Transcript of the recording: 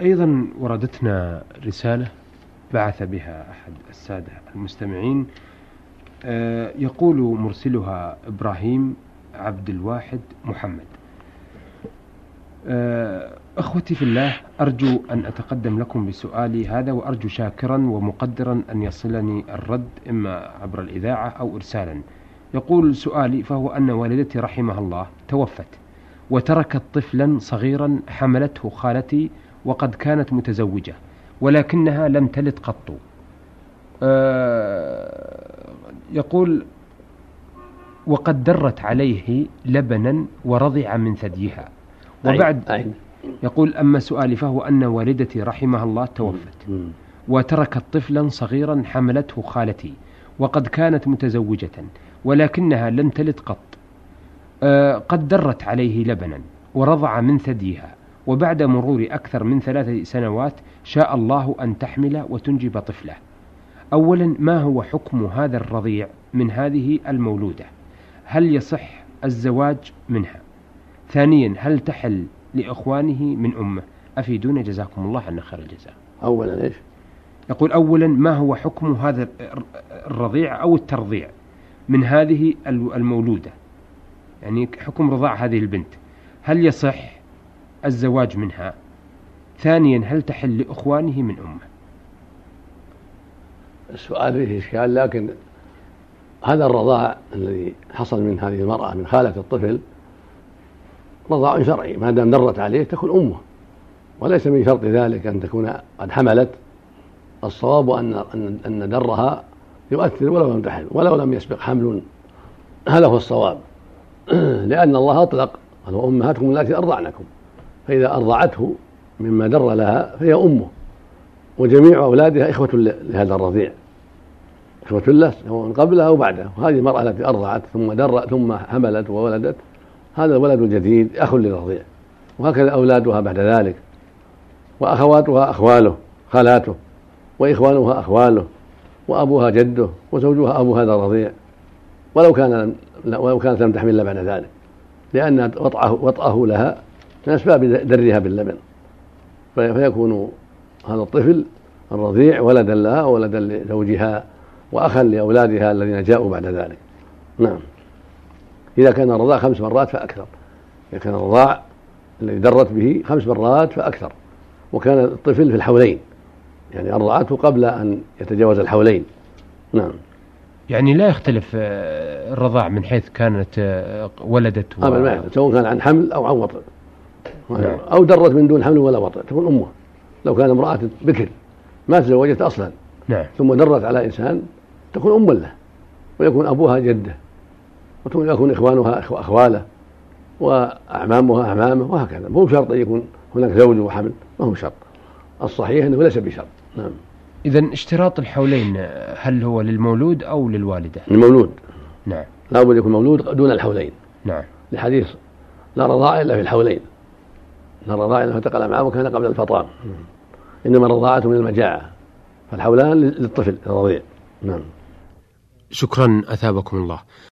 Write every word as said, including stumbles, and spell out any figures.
أيضا وردتنا رسالة بعث بها أحد السادة المستمعين، يقول مرسلها إبراهيم عبد الواحد محمد: أخوتي في الله، أرجو أن أتقدم لكم بسؤالي هذا، وأرجو شاكرا ومقدرا أن يصلني الرد إما عبر الإذاعة أو إرسالا. يقول سؤالي فهو أن والدتي رحمها الله توفت وتركت طفلا صغيرا حملته خالتي، وقد كانت متزوجة ولكنها لم تلد قط. يقول وقد درت عليه لبنا ورضع من ثديها. وبعد يقول أما سؤالي فهو أن والدتي رحمها الله توفت وتركت طفلا صغيرا حملته خالتي، وقد كانت متزوجة ولكنها لم تلد قط. قد درت عليه لبنا ورضع من ثديها، وبعد مرور أكثر من ثلاث سنوات شاء الله أن تحمل وتنجب طفله. أولا، ما هو حكم هذا الرضيع من هذه المولودة؟ هل يصح الزواج منها؟ ثانيا، هل تحل لإخوانه من أمه؟ أفيدونا جزاكم الله عنا خير الجزاء. أولا إيش؟ يقول أولا، ما هو حكم هذا الرضيع أو الترضيع من هذه المولودة، يعني حكم رضاع هذه البنت، هل يصح الزواج منها؟ ثانيا، هل تحل لإخوانه من أمه؟ السؤال فيه إشكال، لكن هذا الرضاع الذي حصل من هذه المرأة من خالة الطفل رضاع شرعي، ما دام درت عليه تكون أمه، وليس من شرط ذلك أن تكون قد حملت. الصواب أن أن درها يؤثر ولو لم تحمل ولو لم يسبق حمل، هذا هو الصواب. لأن الله أطلق: وأمهاتكم اللاتي أرضعنكم، فإذا أرضعته مما در لها فهي أمه، وجميع أولادها إخوة لهذا الرضيع، إخوة له سواء قبله أو بعده. وهذه المرأة التي أرضعت ثم در ثم حملت وولدت، هذا الولد الجديد أخ للرضيع، وهكذا أولادها بعد ذلك، وأخواتها أخواله خالاته، وإخوانها أخواله، وأبوها جده، وزوجها أبو هذا الرضيع، ولو كان ولو كانت لم تحمل بعد ذلك، لأن وطأه, وطأه لها من أسباب درها باللبن، فيكون هذا الطفل الرضيع ولدا لها وولدا لزوجها وأخا لأولادها الذين جاءوا بعد ذلك. نعم، إذا كان الرضاع خمس مرات فأكثر، إذا كان الرضاع الذي درت به خمس مرات فأكثر، وكان الطفل في الحولين، يعني أرضعته قبل أن يتجاوز الحولين. نعم، يعني لا يختلف الرضاع من حيث كانت ولدت و... أبدا، سواء كان عن حمل أو عن وطء، نعم. أو درت من دون حمل ولا وطء تكون أمه. لو كان امرأة بكر ما تزوجت أصلا، نعم. ثم درت على إنسان تكون أم له، ويكون أبوها جده، ويكون إخوانها أخواله، وأعمامها أعمامه، وهكذا. مو شرط أن يكون هناك زوج وحمل، ما هو شرط. الصحيح أنه ليس بشرط. نعم. إذن اشتراط الحولين هل هو للمولود أو للوالدة؟ المولود. نعم. لا بد يكون مولود دون الحولين. نعم. لحديث لا رضاع إلا في الحولين، لا رضاع إلا فتق الأمعاء وكان قبل الفطام. إنما الرضاعة من المجاعة، فالحولان للطفل الرضيع. نعم. شكرا أثابكم الله.